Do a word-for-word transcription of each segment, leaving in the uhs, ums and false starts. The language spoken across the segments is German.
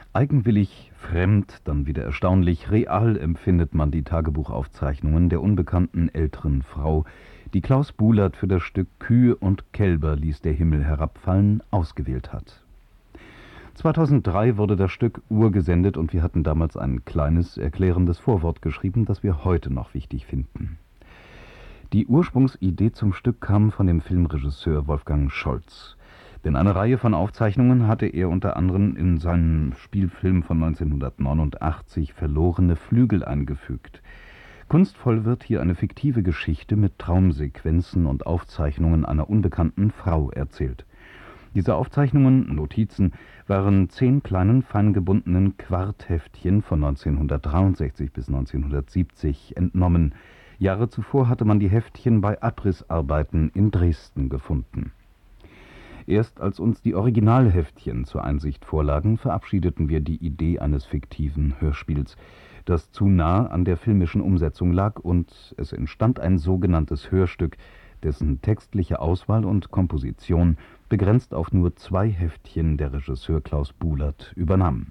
Eigenwillig, fremd, dann wieder erstaunlich real empfindet man die Tagebuchaufzeichnungen der unbekannten älteren Frau, die Klaus Bulert für das Stück »Kühe und Kälber ließ der Himmel herabfallen« ausgewählt hat. zweitausenddrei wurde das Stück urgesendet und wir hatten damals ein kleines, erklärendes Vorwort geschrieben, das wir heute noch wichtig finden. Die Ursprungsidee zum Stück kam von dem Filmregisseur Wolfgang Scholz. Denn eine Reihe von Aufzeichnungen hatte er unter anderem in seinen Spielfilm von neunzehnhundertneunundachtzig »Verlorene Flügel« eingefügt. Kunstvoll wird hier eine fiktive Geschichte mit Traumsequenzen und Aufzeichnungen einer unbekannten Frau erzählt. Diese Aufzeichnungen, Notizen, waren zehn kleinen, feingebundenen Quartheftchen von neunzehnhundertdreiundsechzig bis neunzehnhundertsiebzig entnommen. Jahre zuvor hatte man die Heftchen bei Abrissarbeiten in Dresden gefunden. Erst als uns die Originalheftchen zur Einsicht vorlagen, verabschiedeten wir die Idee eines fiktiven Hörspiels, das zu nah an der filmischen Umsetzung lag, und es entstand ein sogenanntes Hörstück, dessen textliche Auswahl und Komposition begrenzt auf nur zwei Heftchen der Regisseur Klaus Bulert übernahm.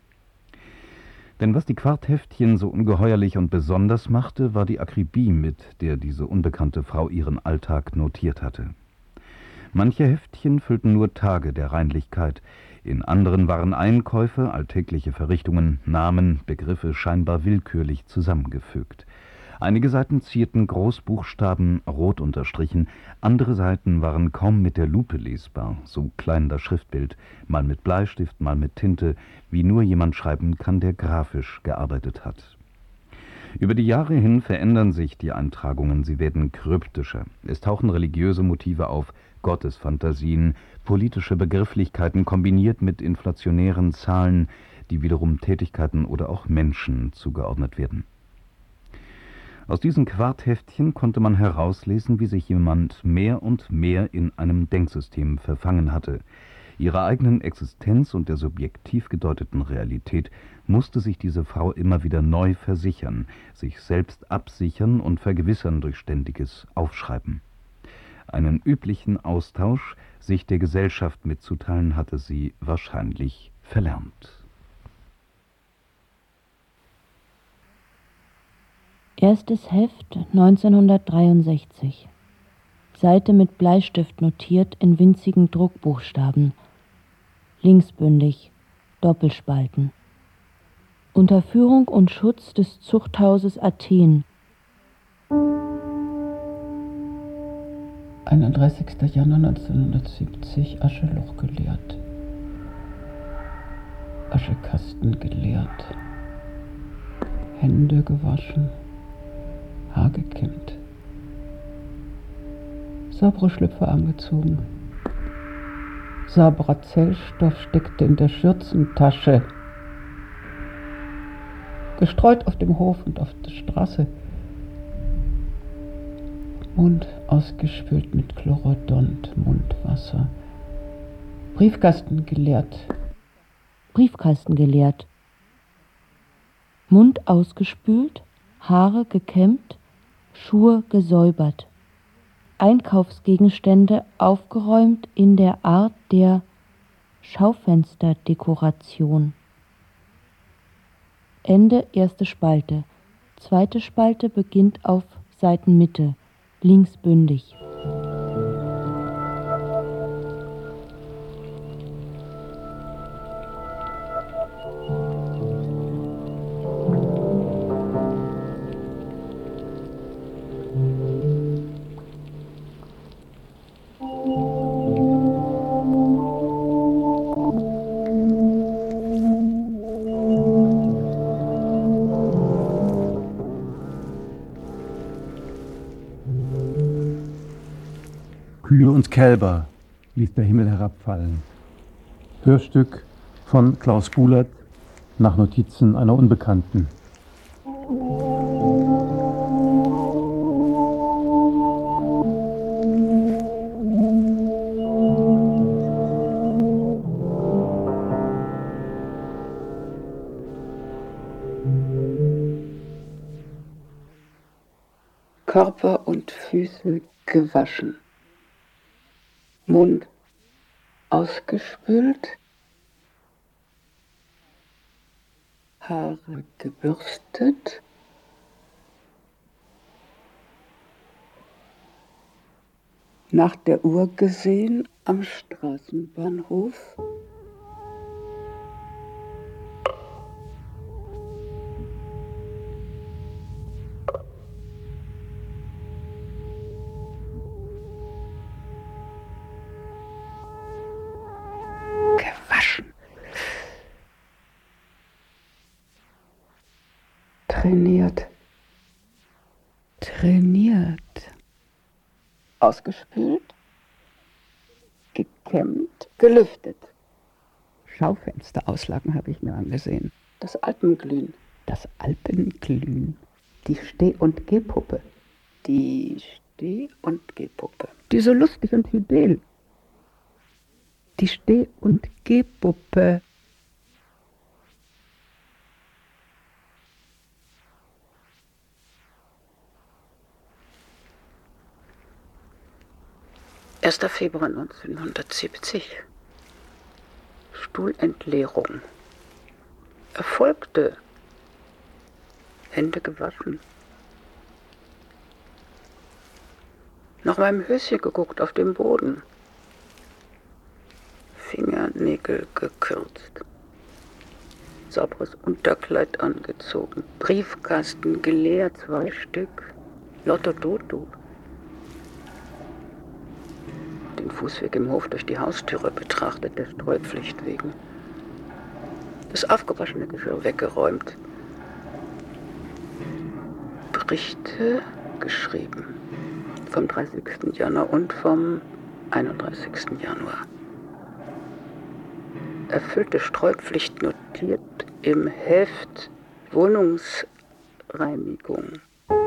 Denn was die Quartheftchen so ungeheuerlich und besonders machte, war die Akribie, mit der diese unbekannte Frau ihren Alltag notiert hatte. Manche Heftchen füllten nur Tage der Reinlichkeit, in anderen waren Einkäufe, alltägliche Verrichtungen, Namen, Begriffe scheinbar willkürlich zusammengefügt. Einige Seiten zierten Großbuchstaben, rot unterstrichen, andere Seiten waren kaum mit der Lupe lesbar, so klein das Schriftbild, mal mit Bleistift, mal mit Tinte, wie nur jemand schreiben kann, der grafisch gearbeitet hat. Über die Jahre hin verändern sich die Eintragungen, sie werden kryptischer. Es tauchen religiöse Motive auf, Gottesfantasien, politische Begrifflichkeiten kombiniert mit inflationären Zahlen, die wiederum Tätigkeiten oder auch Menschen zugeordnet werden. Aus diesen Quartheftchen konnte man herauslesen, wie sich jemand mehr und mehr in einem Denksystem verfangen hatte. Ihrer eigenen Existenz und der subjektiv gedeuteten Realität musste sich diese Frau immer wieder neu versichern, sich selbst absichern und vergewissern durch ständiges Aufschreiben. Einen üblichen Austausch, sich der Gesellschaft mitzuteilen, hatte sie wahrscheinlich verlernt. Erstes Heft neunzehnhundertdreiundsechzig. Seite mit Bleistift notiert in winzigen Druckbuchstaben. Linksbündig, Doppelspalten. Unter Führung und Schutz des Zuchthauses Athen. einunddreißigster Januar neunzehnhundertsiebzig, Ascheloch geleert. Aschekasten geleert. Hände gewaschen. Haar gekämmt. Saubere Schlüpfer angezogen. Sauberer Zellstoff steckte in der Schürzentasche. Gestreut auf dem Hof und auf der Straße. Mund ausgespült mit Chlorodont, Mundwasser. Briefkasten geleert. Briefkasten geleert. Mund ausgespült, Haare gekämmt, Schuhe gesäubert. Einkaufsgegenstände aufgeräumt in der Art der Schaufensterdekoration. Ende erste Spalte. Zweite Spalte beginnt auf Seitenmitte, linksbündig. Kühe und Kälber ließ der Himmel herabfallen. Hörstück von Klaus Bulert nach Notizen einer Unbekannten. Körper und Füße gewaschen. Mund ausgespült, Haare gebürstet. Nach der Uhr gesehen am Straßenbahnhof. Gewaschen. Trainiert. Trainiert. Ausgespült, gekämmt, gelüftet. Schaufensterauslagen habe ich mir angesehen. Das Alpenglühen. Das Alpenglühen. Die Steh- und Gehpuppe. Die Steh- und Gehpuppe. Die so lustig und fidel. Die Steh- und Gehpuppe. erster Februar neunzehnhundertsiebzig. Stuhlentleerung. Erfolgte. Hände gewaschen. Nach meinem Höschen geguckt auf dem Boden. Fingernägel gekürzt. Sauberes Unterkleid angezogen. Briefkasten geleert, zwei Stück. Lotto Toto. Den Fußweg im Hof durch die Haustüre betrachtet, der Streupflicht wegen. Das aufgewaschene Geschirr weggeräumt. Berichte geschrieben. Vom dreißigsten Januar und vom einunddreißigsten Januar. Erfüllte Streupflicht notiert im Heft Wohnungsreinigung.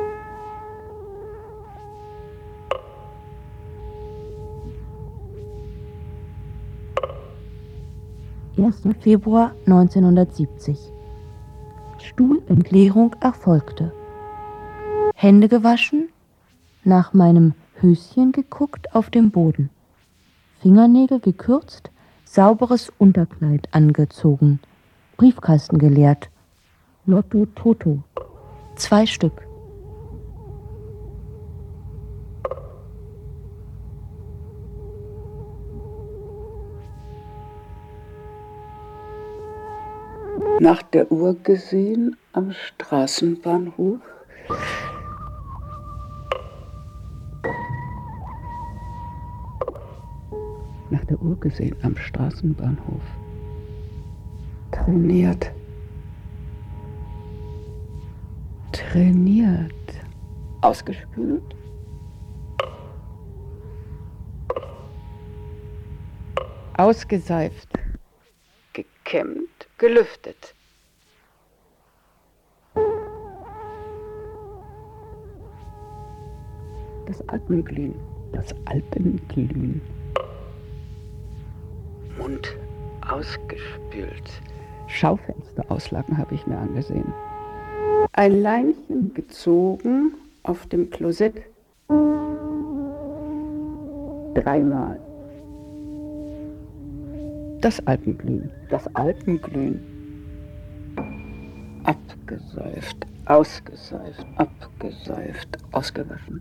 erster Februar neunzehnhundertsiebzig. Stuhlentleerung erfolgte. Hände gewaschen, nach meinem Höschen geguckt auf dem Boden. Fingernägel gekürzt, sauberes Unterkleid angezogen. Briefkasten geleert. Lotto Toto. Zwei Stück. Nach der Uhr gesehen am Straßenbahnhof. Nach der Uhr gesehen am Straßenbahnhof. Trainiert. Trainiert. Ausgespült. Ausgeseift. Gekämmt. Gelüftet. Das Alpenglühen. Das Alpenglühen. Mund ausgespült. Schaufensterauslagen habe ich mir angesehen. Ein Leinchen gezogen auf dem Klosett. Dreimal. Das Alpenglühen. Das Alpenglühen. Abgeseift, ausgeseift, abgeseift, ausgewaschen.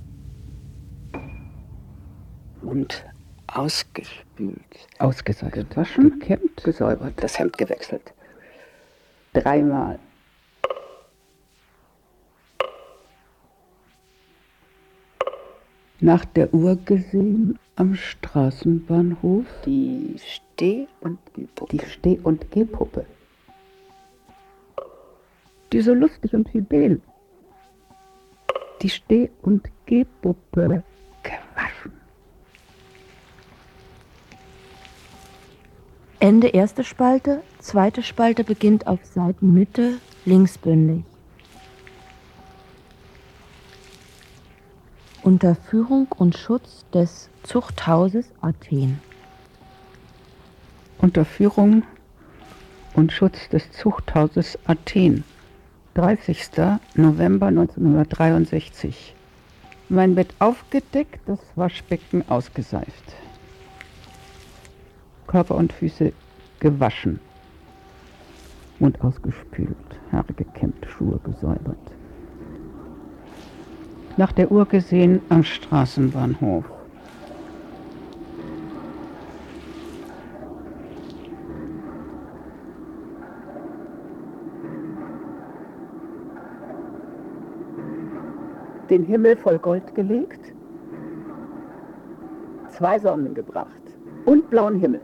Und ausgespült. Ausgeseift. Gewaschen, gekämmt, gesäubert. Das Hemd gewechselt. Dreimal. Nach der Uhr gesehen am Straßenbahnhof. Die Steh- und Gehpuppe. Die Steh- und Gehpuppe. Die so lustig und fidel. Die Steh- und Gehpuppe. Gewaschen. Ende erste Spalte, zweite Spalte beginnt auf Seitenmitte, linksbündig. Unter Führung und Schutz des Zuchthauses Athen. Unter Führung und Schutz des Zuchthauses Athen. dreißigster November neunzehnhundertdreiundsechzig. Mein Bett aufgedeckt, das Waschbecken ausgeseift. Körper und Füße gewaschen. Mund ausgespült, Haare gekämmt, Schuhe gesäubert. Nach der Uhr gesehen am Straßenbahnhof. Den Himmel voll Gold gelegt, zwei Sonnen gebracht und blauen Himmel.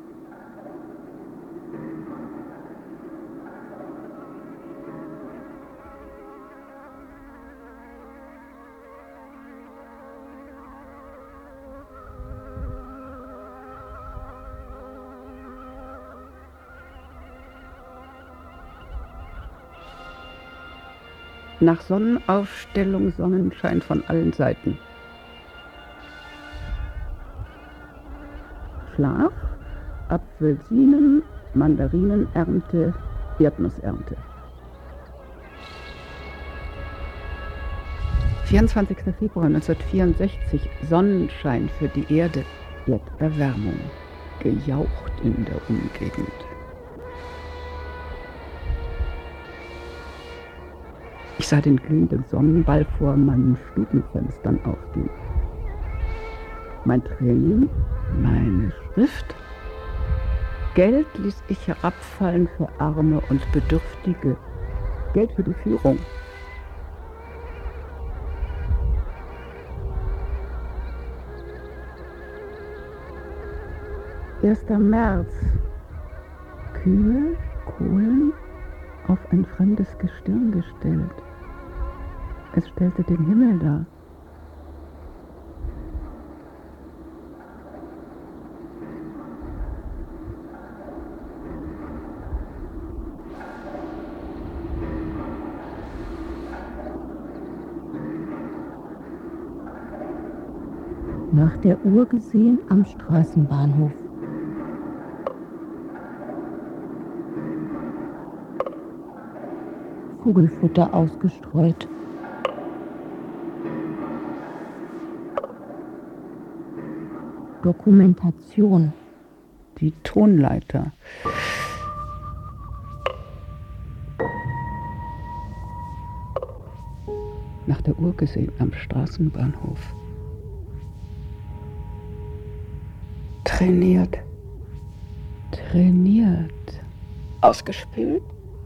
Nach Sonnenaufstellung Sonnenschein von allen Seiten. Schlaf, Apfelsinen, Mandarinenernte, Erdnussernte. vierundzwanzigster Februar neunzehnhundertvierundsechzig, Sonnenschein für die Erde, Erderwärmung, gejaucht in der Umgegend. Ich sah den glühenden Sonnenball vor meinen Stubenfenstern aufgehen. Mein Training, meine Schrift. Geld ließ ich herabfallen für Arme und Bedürftige. Geld für die Führung. erster März. Kühe, Kohlen auf ein fremdes Gestirn gestellt. Es stellte den Himmel dar. Nach der Uhr gesehen am Straßenbahnhof. Vogelfutter ausgestreut. Dokumentation. Die Tonleiter. Nach der Uhr gesehen am Straßenbahnhof. Trainiert. Trainiert. Ausgespült.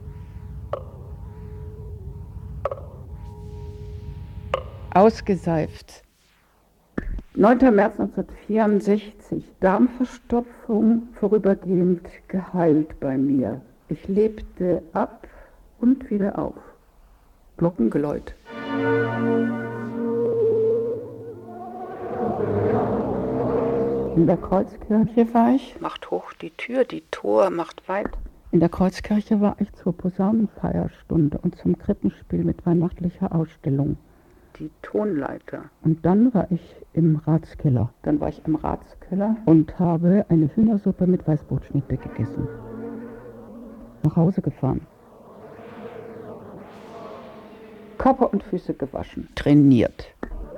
Ausgeseift. neunter März neunzehnhundertvierundsechzig. Darmverstopfung vorübergehend geheilt bei mir. Ich lebte ab und wieder auf. Glockengeläut. In der Kreuzkirche war ich. Macht hoch die Tür, die Tor macht weit. In der Kreuzkirche war ich zur Posaunenfeierstunde und zum Krippenspiel mit weihnachtlicher Ausstellung. Die Tonleiter. Und dann war ich im Ratskeller. Dann war ich im Ratskeller und habe eine Hühnersuppe mit Weißbrotschnitte gegessen. Nach Hause gefahren. Körper und Füße gewaschen. Trainiert.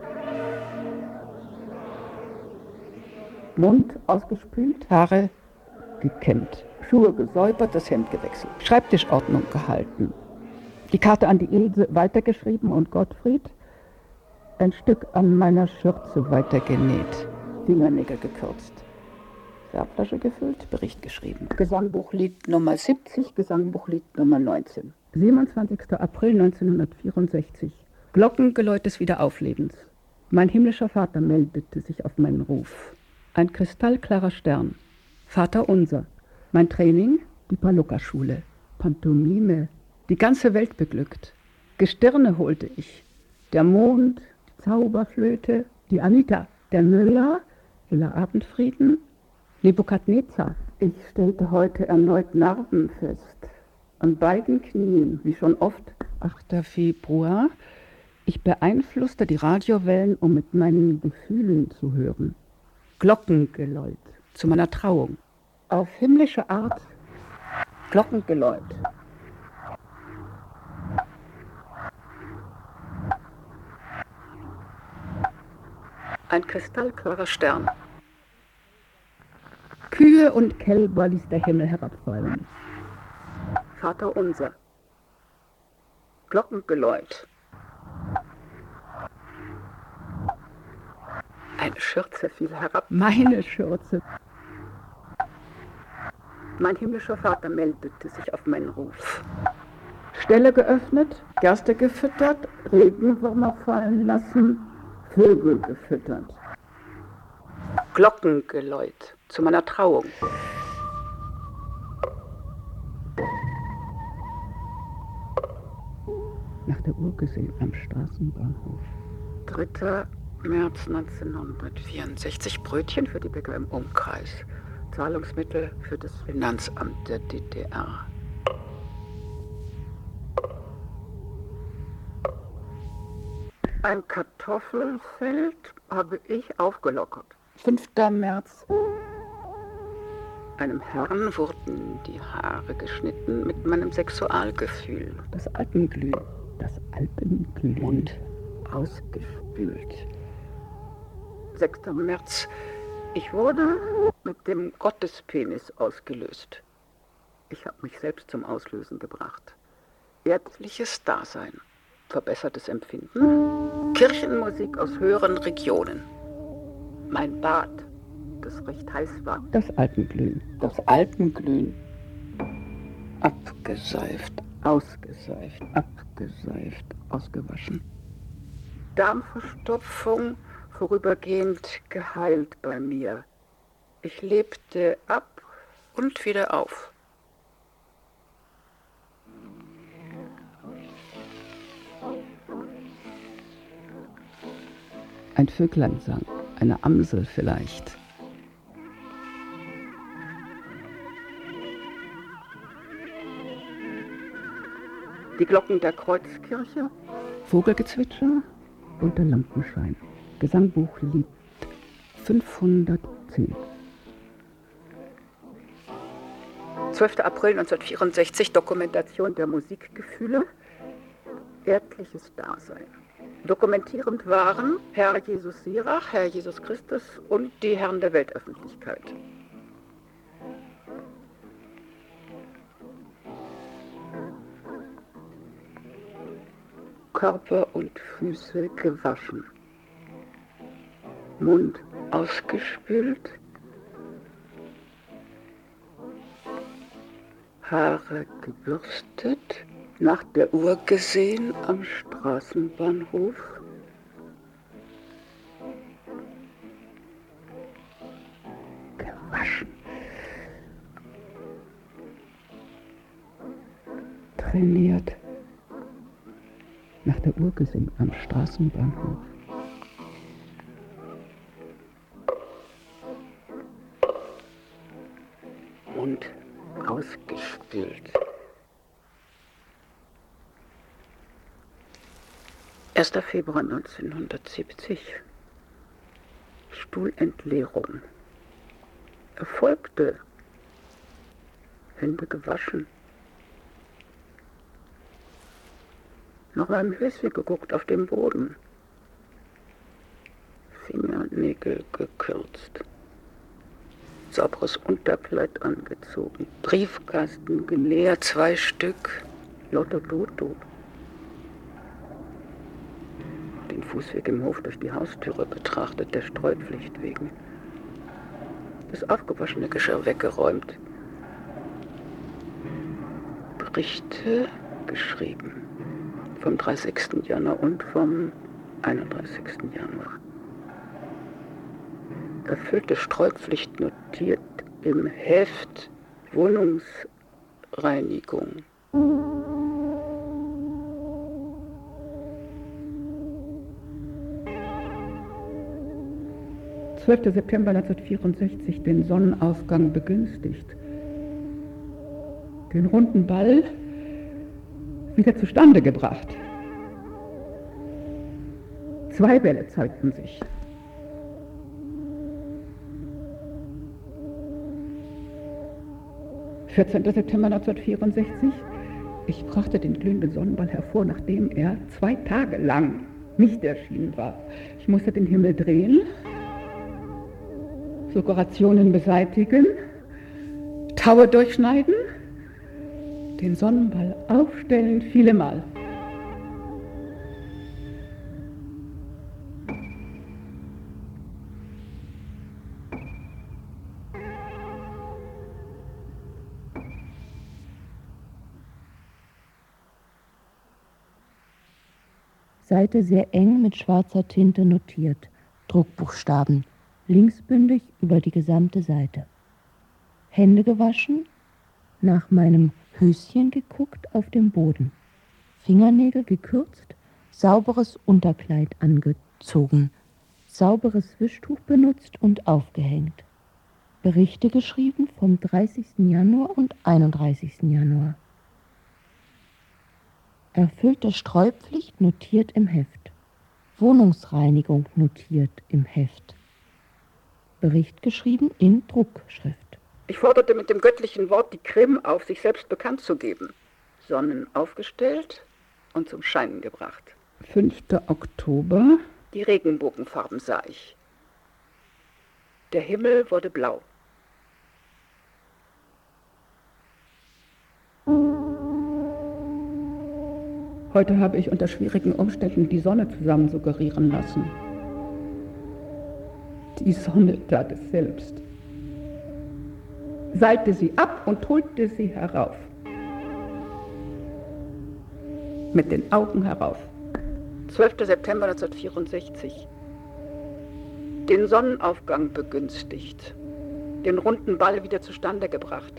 Mund ausgespült. Haare gekämmt. Schuhe gesäubert, das Hemd gewechselt. Schreibtischordnung gehalten. Die Karte an die Ilse weitergeschrieben und Gottfried ein Stück an meiner Schürze weitergenäht, Fingernägel gekürzt, Farbflasche gefüllt, Bericht geschrieben. Gesangbuchlied Nummer siebzig, Gesangbuchlied Nummer neunzehn. siebenundzwanzigster April neunzehnhundertvierundsechzig. Glockengeläut des Wiederauflebens. Mein himmlischer Vater meldete sich auf meinen Ruf. Ein kristallklarer Stern. Vater unser. Mein Training, die Palukka-Schule. Pantomime. Die ganze Welt beglückt. Gestirne holte ich. Der Mond, Zauberflöte, die Anita, der Müller, Hiller Abendfrieden, Nebukadnezar. Ich stellte heute erneut Narben fest, an beiden Knien, wie schon oft. achter Februar. Ich beeinflusste die Radiowellen, um mit meinen Gefühlen zu hören. Glockengeläut zu meiner Trauung. Auf himmlische Art Glockengeläut. Ein kristallklarer Stern. Kühe und Kälber ließ der Himmel herabfallen. Vater unser. Glockengeläut. Eine Schürze fiel herab. Meine Schürze. Mein himmlischer Vater meldete sich auf meinen Ruf. Ställe geöffnet, Gerste gefüttert, Regenwürmer fallen lassen, Vögel gefüttert. Glockengeläut zu meiner Trauung. Nach der Uhr gesehen am Straßenbahnhof. dritter März neunzehnhundertvierundsechzig. Brötchen für die Bäcker im Umkreis. Zahlungsmittel für das Finanzamt der D D R. Ein Kartoffelfeld habe ich aufgelockert. fünfter März. Einem Herrn wurden die Haare geschnitten mit meinem Sexualgefühl. Das Alpenglühen. Das Alpenglühen. Und ausgespült. sechster März. Ich wurde mit dem Gottespenis ausgelöst. Ich habe mich selbst zum Auslösen gebracht. Erdliches Dasein. Verbessertes Empfinden. Kirchenmusik aus höheren Regionen. Mein Bad, das recht heiß war. Das Alpenglühen. Das Alpenglühen. Abgeseift, ausgeseift, abgeseift, ausgewaschen. Darmverstopfung vorübergehend geheilt bei mir. Ich lebte ab und wieder auf. Ein Vöglein sang, eine Amsel vielleicht. Die Glocken der Kreuzkirche, Vogelgezwitscher unter Lampenschein. Gesangbuchlied fünfhundertzehn. zwölfter April neunzehnhundertvierundsechzig, Dokumentation der Musikgefühle, erdliches Dasein. Dokumentierend waren Herr Jesus Sirach, Herr Jesus Christus und die Herren der Weltöffentlichkeit. Körper und Füße gewaschen. Mund ausgespült. Haare gebürstet. Nach der Uhr gesehen am Straßenbahnhof. Gewaschen. Trainiert. Nach der Uhr gesehen am Straßenbahnhof. Mund ausgespült. erster Februar neunzehnhundertsiebzig. Stuhlentleerung. Erfolgte. Hände gewaschen. Noch mal im Höschen geguckt auf dem Boden. Fingernägel gekürzt. Sauberes Unterkleid angezogen. Briefkasten geleert, zwei Stück. Lauter Blutung. Den Fußweg im Hof durch die Haustüre betrachtet, der Streupflicht wegen. Das aufgewaschene Geschirr weggeräumt. Berichte geschrieben. Vom dreißigsten Januar und vom einunddreißigsten Januar. Erfüllte Streupflicht notiert im Heft Wohnungsreinigung. zwölfter September neunzehnhundertvierundsechzig, den Sonnenaufgang begünstigt. Den runden Ball wieder zustande gebracht. Zwei Bälle zeigten sich. vierzehnter September neunzehnhundertvierundsechzig. Ich brachte den glühenden Sonnenball hervor, nachdem er zwei Tage lang nicht erschienen war. Ich musste den Himmel drehen, Dekorationen beseitigen, Taue durchschneiden, Den Sonnenball aufstellen, viele Mal. Seite sehr eng mit schwarzer Tinte notiert, Druckbuchstaben, linksbündig über die gesamte Seite. Hände gewaschen, nach meinem Höschen geguckt auf dem Boden. Fingernägel gekürzt, sauberes Unterkleid angezogen, sauberes Wischtuch benutzt und aufgehängt. Berichte geschrieben vom dreißigsten Januar und einunddreißigsten Januar. Erfüllte Streupflicht notiert im Heft. Wohnungsreinigung notiert im Heft. Bericht geschrieben in Druckschrift. Ich forderte mit dem göttlichen Wort die Krim auf, sich selbst bekannt zu geben. Sonnen aufgestellt und zum Scheinen gebracht. fünfter Oktober. Die Regenbogenfarben sah ich. Der Himmel wurde blau. Heute habe ich unter schwierigen Umständen die Sonne zusammen suggerieren lassen. Die Sonne tat es selbst. Seilte sie ab und holte sie herauf. Mit den Augen herauf. zwölfter September neunzehnhundertvierundsechzig. Den Sonnenaufgang begünstigt. Den runden Ball wieder zustande gebracht.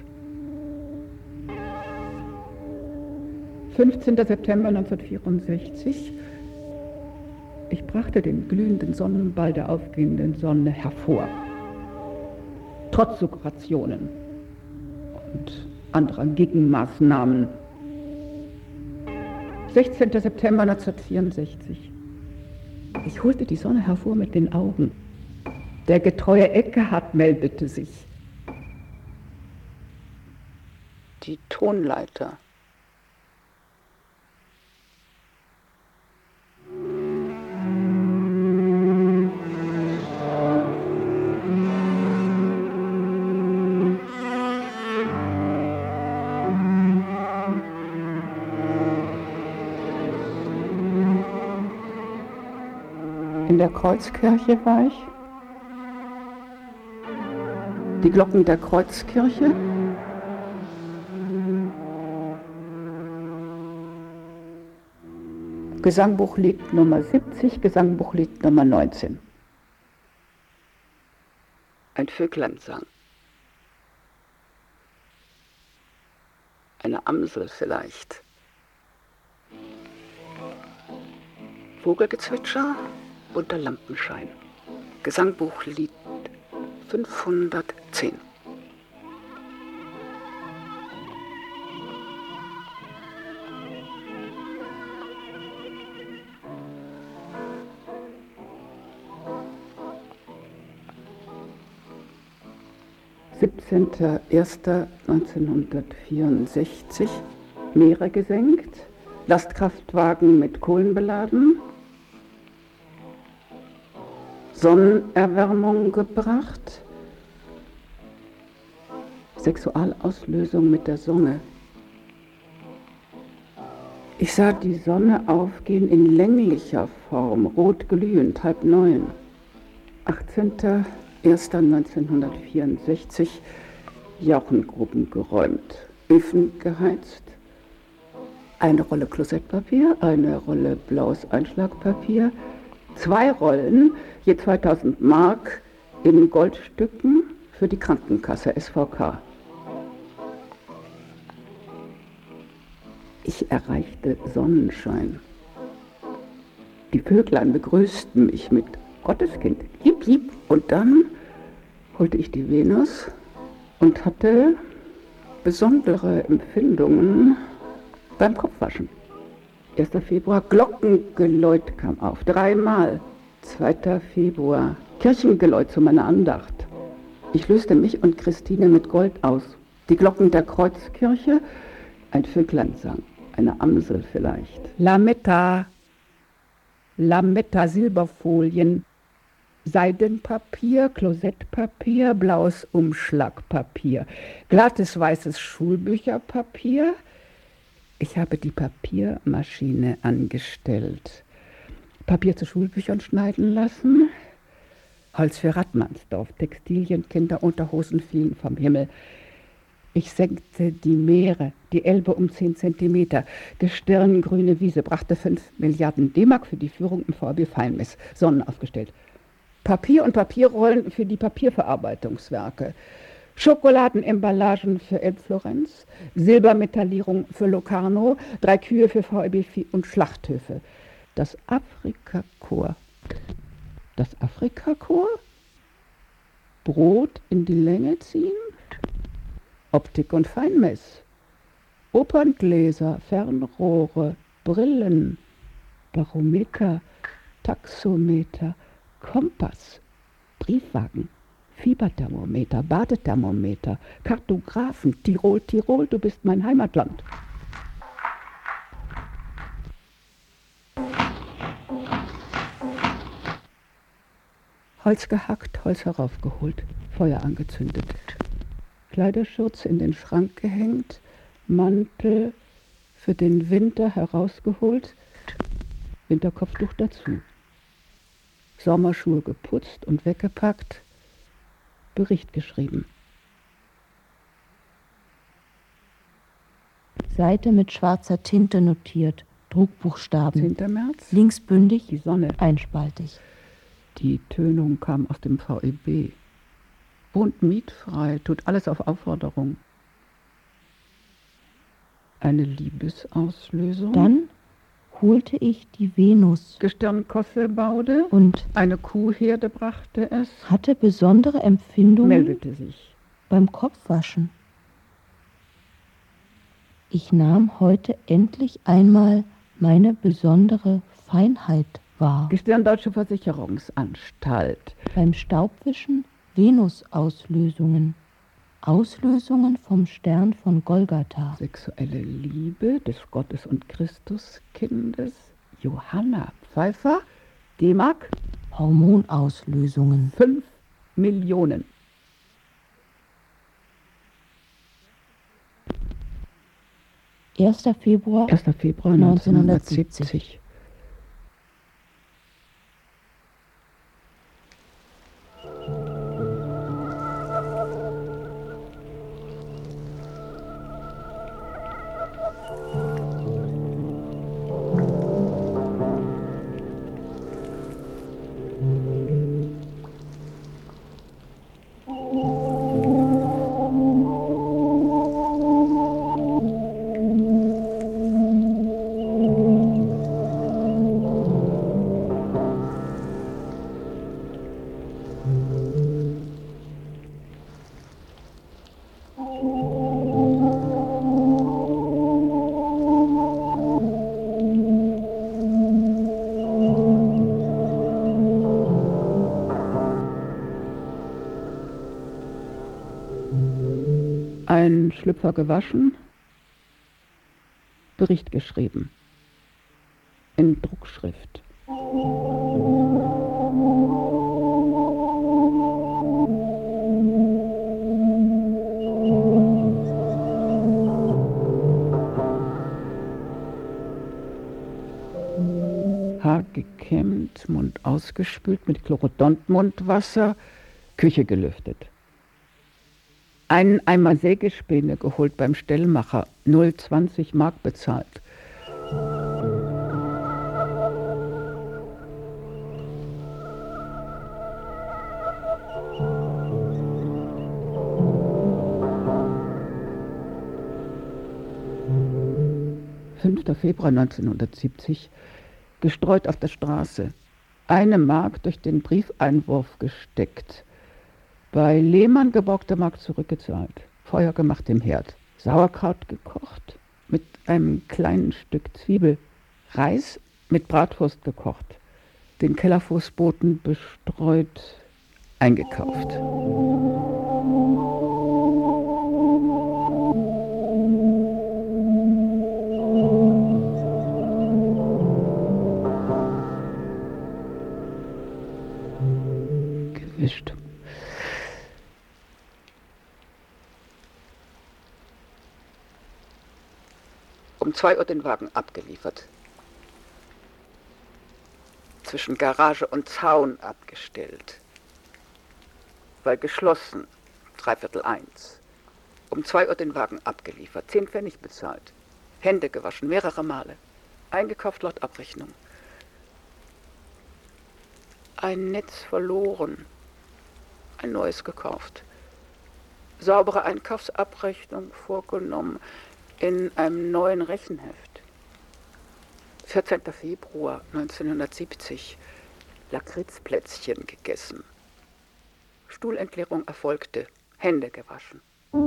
fünfzehnter September neunzehnhundertvierundsechzig. Ich brachte den glühenden Sonnenball der aufgehenden Sonne hervor. Trotz Suggerationen und anderer Gegenmaßnahmen. sechzehnter September neunzehnhundertvierundsechzig. Ich holte die Sonne hervor mit den Augen. Der getreue Eckehard meldete sich. Die Tonleiter. In der Kreuzkirche war ich. Die Glocken der Kreuzkirche. Gesangbuchlied Nummer siebzig, Gesangbuchlied Nummer neunzehn. Ein Vöglein sang. Eine Amsel vielleicht. Vogelgezwitscher unter Lampenschein. Gesangbuchlied fünfhundertzehn. siebzehnter erster neunzehnhundertvierundsechzig. Meere gesenkt, Lastkraftwagen mit Kohlen beladen, Sonnenerwärmung gebracht, Sexualauslösung mit der Sonne. Ich sah die Sonne aufgehen in länglicher Form, rot glühend, halb neun. achtzehnter erster neunzehnhundertvierundsechzig. Jauchengruben geräumt, Öfen geheizt, eine Rolle Klosettpapier, eine Rolle blaues Einschlagpapier, zwei Rollen, je zweitausend Mark in Goldstücken für die Krankenkasse S V K. Ich erreichte Sonnenschein. Die Vöglein begrüßten mich mit Gotteskind, jip, jip. Und dann holte ich die Venus und hatte besondere Empfindungen beim Kopfwaschen. erster Februar, Glockengeläut kam auf, dreimal. zweiter Februar, Kirchengeläut zu meiner Andacht. Ich löste mich und Christine mit Gold aus. Die Glocken der Kreuzkirche, ein Vöglein sang, eine Amsel vielleicht. Lametta, Lametta, Silberfolien, Seidenpapier, Klosettpapier, blaues Umschlagpapier, glattes weißes Schulbücherpapier, Ich habe die Papiermaschine angestellt, Papier zu Schulbüchern schneiden lassen, Holz für Radmannsdorf, Textilien, Kinderunterhosen fielen vom Himmel. Ich senkte die Meere, die Elbe um zehn Zentimeter. Gestirngrüne Wiese brachte fünf Milliarden D-Mark für die Führung im V B Feinmess. Sonnen aufgestellt. Papier und Papierrollen für die Papierverarbeitungswerke. Schokoladenemballagen für Elbflorenz. Silbermetallierung für Locarno. Drei Kühe für V E B und Schlachthöfe. Das Afrikakorps. Das Afrikakorps? Brot in die Länge ziehen? Optik und Feinmess, Operngläser, Fernrohre, Brillen, Barometer, Taxometer, Kompass, Briefwagen, Fieberthermometer, Badethermometer, Kartographen, Tirol, Tirol, du bist mein Heimatland. Holz gehackt, Holz heraufgeholt, Feuer angezündet. Kleiderschurz in den Schrank gehängt, Mantel für den Winter herausgeholt, Winterkopftuch dazu. Sommerschuhe geputzt und weggepackt, Bericht geschrieben. Seite mit schwarzer Tinte notiert, Druckbuchstaben. zehnter März. Linksbündig, Die Sonne. einspaltig. Die Tönung kam aus dem V E B. Wohnt mietfrei, tut alles auf Aufforderung. Eine Liebesauslösung. Dann holte ich die Venus Gestirnkosselbaude und eine Kuhherde brachte es, hatte besondere Empfindungen meldete sich. beim Kopfwaschen. Ich nahm heute endlich einmal meine besondere Feinheit wahr. Gestirn Deutsche Versicherungsanstalt. Beim Staubwischen Venusauslösungen. Auslösungen vom Stern von Golgatha. Sexuelle Liebe des Gottes- und Christuskindes. Johanna Pfeiffer. D-Mark. Hormonauslösungen. Fünf Millionen. erster Februar erster Februar neunzehnhundertsiebzig. neunzehnhundertsiebzig. Ein Schlüpfer gewaschen, Bericht geschrieben, in Druckschrift. Haar gekämmt, Mund ausgespült mit Chlorodontmundwasser, Küche gelüftet. Einen Eimer Sägespäne geholt beim Stellmacher, null Komma zwanzig Mark bezahlt. fünfter Februar neunzehnhundertsiebzig, gestreut auf der Straße. Eine Mark durch den Briefeinwurf gesteckt. Bei Lehmann geborgte Mark zurückgezahlt. Feuer gemacht im Herd. Sauerkraut gekocht mit einem kleinen Stück Zwiebel. Reis mit Bratwurst gekocht. Den Kellerfußboden bestreut eingekauft. Gewischt. Um zwei Uhr den Wagen abgeliefert. Zwischen Garage und Zaun abgestellt. Weil geschlossen, dreiviertel eins. Um zwei Uhr den Wagen abgeliefert, zehn Pfennig bezahlt. Hände gewaschen, mehrere Male. Eingekauft laut Abrechnung. Ein Netz verloren. Ein neues gekauft. Saubere Einkaufsabrechnung vorgenommen in einem neuen Rechenheft. vierzehnten Februar neunzehnhundertsiebzig. Lakritzplätzchen gegessen. Stuhlentleerung erfolgte. Hände gewaschen.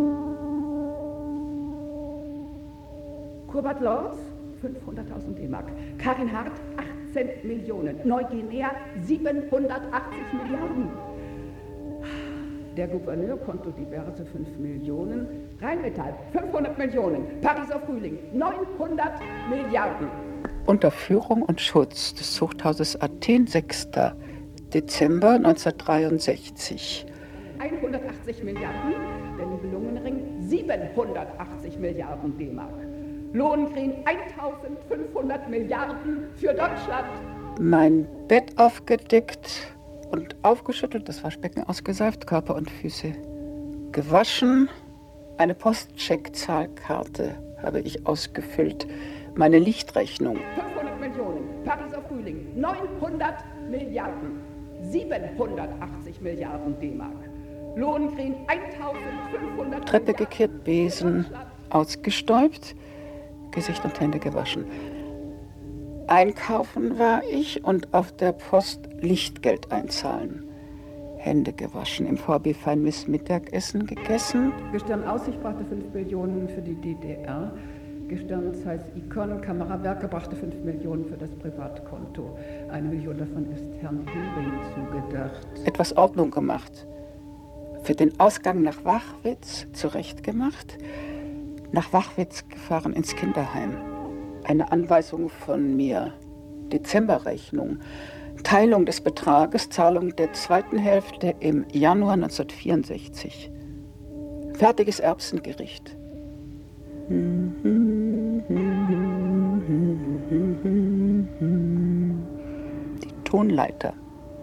Kurbad Lords, fünfhunderttausend D-Mark. Karin Hart, achtzehn Millionen. Neuguinea, siebenhundertachtzig Milliarden. Der Gouverneur Konto diverse fünf Millionen. Rheinmetall, fünfhundert Millionen. Pariser Frühling, neunhundert Milliarden. Unter Führung und Schutz des Zuchthauses Athen, sechsten Dezember neunzehnhundertdreiundsechzig. hundertachtzig Milliarden, der Nibelungenring siebenhundertachtzig Milliarden D-Mark. Lohengrin eintausendfünfhundert Milliarden für Deutschland. Mein Bett aufgedeckt und aufgeschüttelt, das Waschbecken ausgeseift, Körper und Füße gewaschen. Eine Postcheckzahlkarte habe ich ausgefüllt. Meine Lichtrechnung. fünfhundert Millionen, Pariser Frühling, neunhundert Milliarden, siebenhundertachtzig Milliarden D-Mark. Lohengrin eintausendfünfhundert Treppe gekehrt, Besen ausgestäubt, Gesicht und Hände gewaschen. Einkaufen war ich und auf der Post Lichtgeld einzahlen. Hände gewaschen, im V B Feinmiss Mittagessen gegessen. Gestirn Aussicht brachte fünf Millionen für die D D R. Gestirn Zeiss Icon Kamerawerke brachte fünf Millionen für das Privatkonto. Eine Million davon ist Herrn Hering zugedacht. Etwas Ordnung gemacht. Für den Ausgang nach Wachwitz zurechtgemacht. Nach Wachwitz gefahren ins Kinderheim. Eine Anweisung von mir. Dezemberrechnung. Teilung des Betrages, Zahlung der zweiten Hälfte im Januar neunzehnhundertvierundsechzig. Fertiges Erbsengericht. Die Tonleiter.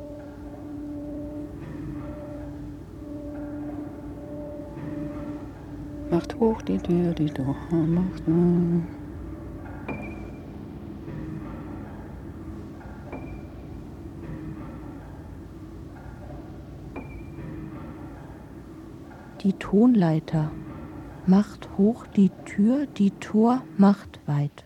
Macht hoch die Tür, die Tür macht hoch. Die Tonleiter macht hoch die Tür, die Tor macht weit.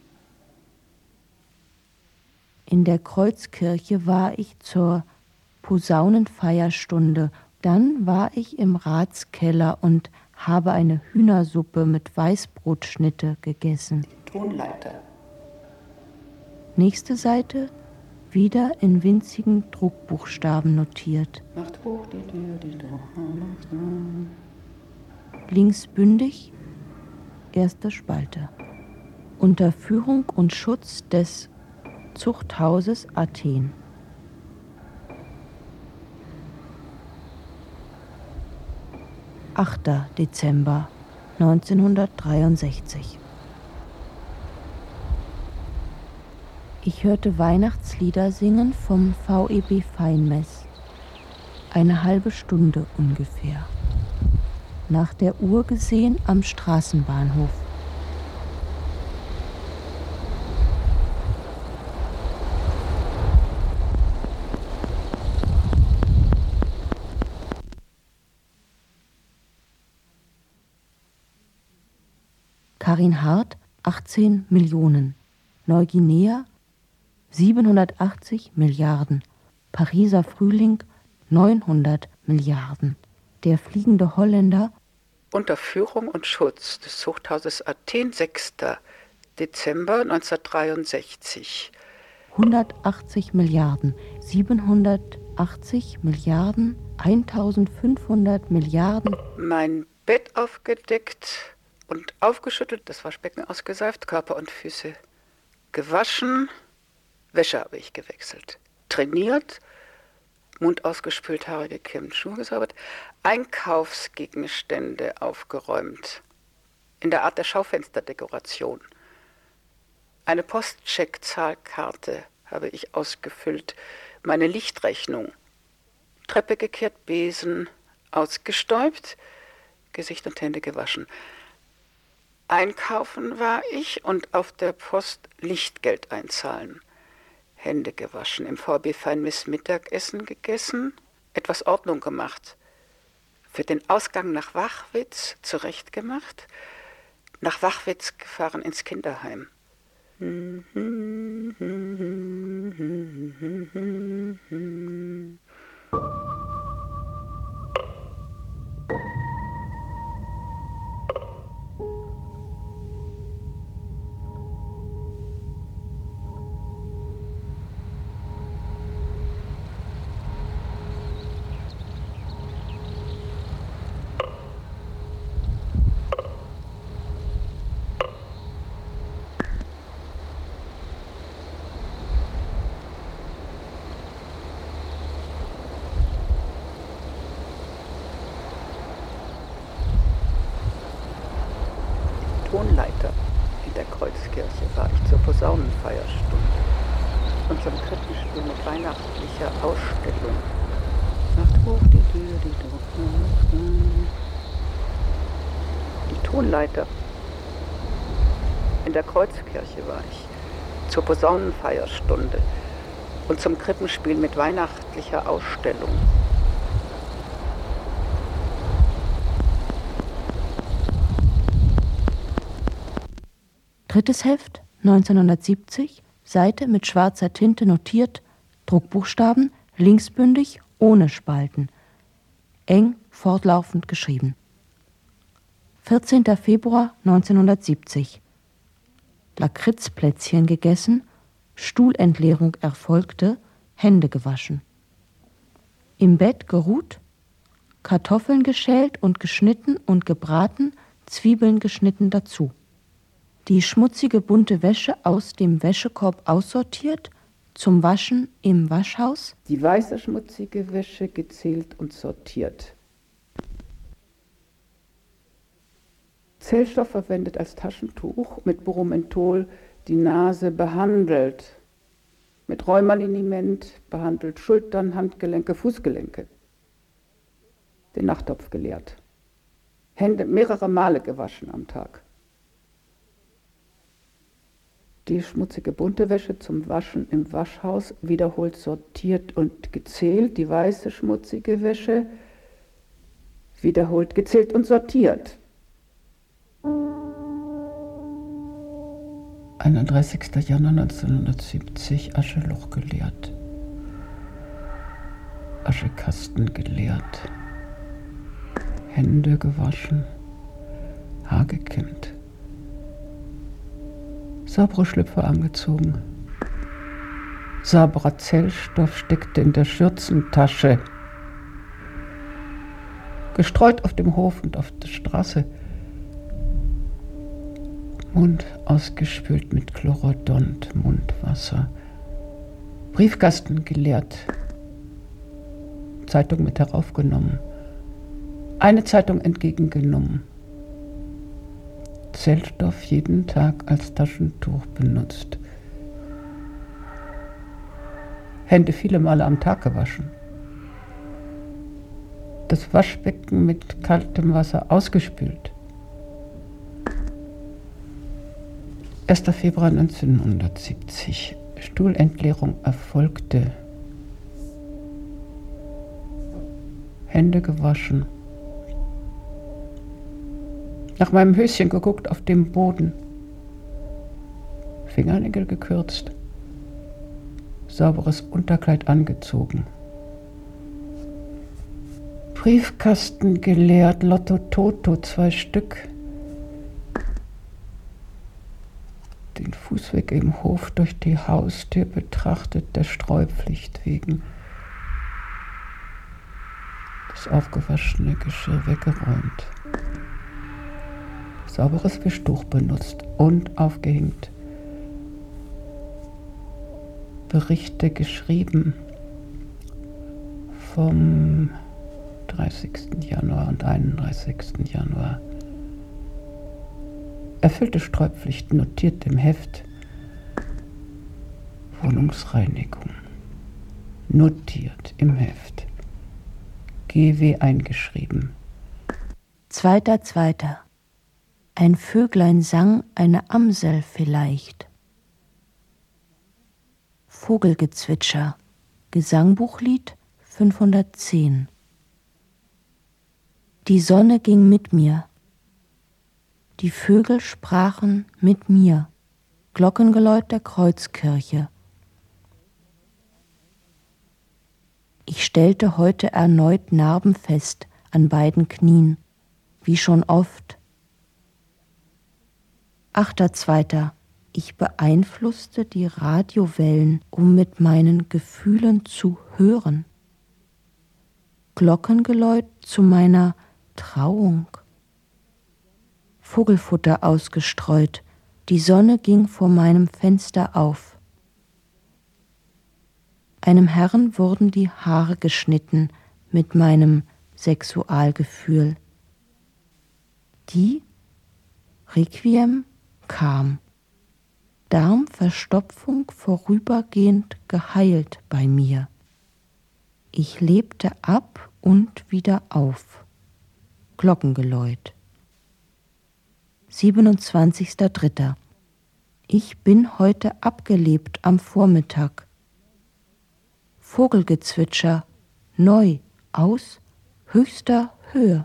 In der Kreuzkirche war ich zur Posaunenfeierstunde. Dann war ich im Ratskeller und habe eine Hühnersuppe mit Weißbrotschnitte gegessen. Die Tonleiter. Nächste Seite, wieder in winzigen Druckbuchstaben notiert. Macht hoch die Tür, die Tür macht hoch. Links bündig, erste Spalte. Unter Führung und Schutz des Zuchthauses Athen. achter Dezember neunzehnhundertdreiundsechzig. Ich hörte Weihnachtslieder singen vom V E B Feinmess. Eine halbe Stunde ungefähr. Nach der Uhr gesehen am Straßenbahnhof. Karin Hart, achtzehn Millionen. Neuguinea, siebenhundertachtzig Milliarden. Pariser Frühling, neunhundert Milliarden. Der fliegende Holländer. Unter Führung und Schutz des Zuchthauses Athen, sechsten Dezember neunzehnhundertdreiundsechzig. hundertachtzig Milliarden, siebenhundertachtzig Milliarden, eintausendfünfhundert Milliarden. Mein Bett aufgedeckt und aufgeschüttelt, das Waschbecken ausgeseift, Körper und Füße gewaschen, Wäsche habe ich gewechselt, trainiert, Mund ausgespült, Haare gekämmt, Schuhe gesäubert, Einkaufsgegenstände aufgeräumt, in der Art der Schaufensterdekoration, Eine Postcheckzahlkarte habe ich ausgefüllt, meine Lichtrechnung. Treppe gekehrt, Besen ausgestäubt, Gesicht und Hände gewaschen. Einkaufen war ich und auf der Post Lichtgeld einzahlen. Hände gewaschen, im V B Feinmiss Mittagessen gegessen, etwas Ordnung gemacht. Für den Ausgang nach Wachwitz zurechtgemacht, nach Wachwitz gefahren ins Kinderheim. Tonleiter in der Kreuzkirche war ich zur Posaunenfeierstunde und zum Krippenspiel mit weihnachtlicher Ausstellung. Macht hoch die Tür, die Tür. Die Tonleiter in der Kreuzkirche war ich zur Posaunenfeierstunde und zum Krippenspiel mit weihnachtlicher Ausstellung. Drittes Heft, neunzehnhundertsiebzig, Seite mit schwarzer Tinte notiert, Druckbuchstaben, linksbündig, ohne Spalten. Eng, fortlaufend geschrieben. vierzehnter Februar neunzehnhundertsiebzig. Lakritzplätzchen gegessen, Stuhlentleerung erfolgte, Hände gewaschen. Im Bett geruht, Kartoffeln geschält und geschnitten und gebraten, Zwiebeln geschnitten dazu. Die schmutzige bunte Wäsche aus dem Wäschekorb aussortiert, zum Waschen im Waschhaus. Die weiße schmutzige Wäsche gezählt und sortiert. Zellstoff verwendet als Taschentuch, mit Burumentol die Nase behandelt. Mit Rheumaliniment behandelt Schultern, Handgelenke, Fußgelenke. Den Nachttopf geleert. Hände mehrere Male gewaschen am Tag. Die schmutzige bunte Wäsche zum Waschen im Waschhaus wiederholt sortiert und gezählt. Die weiße schmutzige Wäsche wiederholt gezählt und sortiert. einunddreißigster Januar neunzehnhundertsiebzig, Ascheloch geleert. Aschekasten geleert. Hände gewaschen. Haar gekämmt. Saubere Schlüpfer angezogen. Sauberer Zellstoff steckte in der Schürzentasche. Gestreut auf dem Hof und auf der Straße. Mund ausgespült mit Chlorodont, Mundwasser. Briefkasten geleert. Zeitung mit heraufgenommen. Eine Zeitung entgegengenommen. Zellstoff jeden Tag als Taschentuch benutzt. Hände viele Male am Tag gewaschen. Das Waschbecken mit kaltem Wasser ausgespült. erster Februar neunzehnhundertsiebzig. Stuhlentleerung erfolgte. Hände gewaschen. Nach meinem Höschen geguckt auf dem Boden. Fingernägel gekürzt. Sauberes Unterkleid angezogen. Briefkasten geleert, Lotto Toto, zwei Stück. Den Fußweg im Hof durch die Haustür betrachtet, der Streupflicht wegen. Das aufgewaschene Geschirr weggeräumt. Sauberes Wischtuch benutzt und aufgehängt. Berichte geschrieben vom dreißigsten Januar und einunddreißigsten Januar. Erfüllte Streupflicht notiert im Heft. Wohnungsreinigung. Notiert im Heft. G W eingeschrieben. Zweiter, zweiter. Ein Vöglein sang eine Amsel vielleicht. Vogelgezwitscher. Gesangbuchlied fünfhundertzehn. Die Sonne ging mit mir. Die Vögel sprachen mit mir. Glockengeläut der Kreuzkirche. Ich stellte heute erneut Narben fest an beiden Knien, wie schon oft. Achter, zweiter. Ich beeinflusste die Radiowellen, um mit meinen Gefühlen zu hören. Glockengeläut zu meiner Trauung. Vogelfutter ausgestreut, die Sonne ging vor meinem Fenster auf. Einem Herrn wurden die Haare geschnitten mit meinem Sexualgefühl. Die Requiem kam. Darmverstopfung vorübergehend geheilt bei mir. Ich lebte ab und wieder auf. Glockengeläut. siebenundzwanzigster dritter. Ich bin heute abgelebt am Vormittag. Vogelgezwitscher, neu, aus höchster Höhe.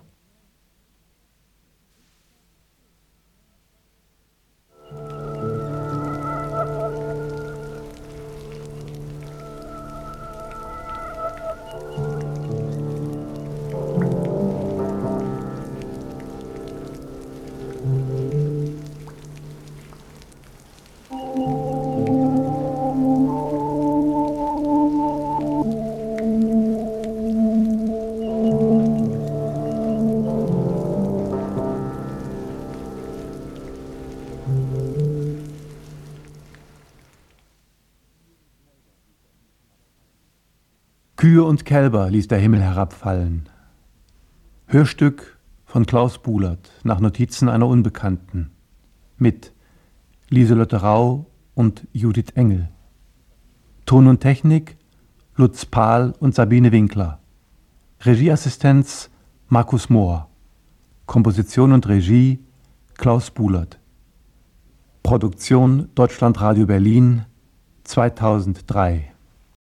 Kühe und Kälber ließ der Himmel herabfallen. Hörstück von Klaus Bulert nach Notizen einer Unbekannten mit Lieselotte Rau und Judith Engel. Ton und Technik Lutz Pahl und Sabine Winkler. Regieassistenz Markus Mohr. Komposition und Regie Klaus Bulert. Produktion Deutschlandradio Berlin zweitausenddrei.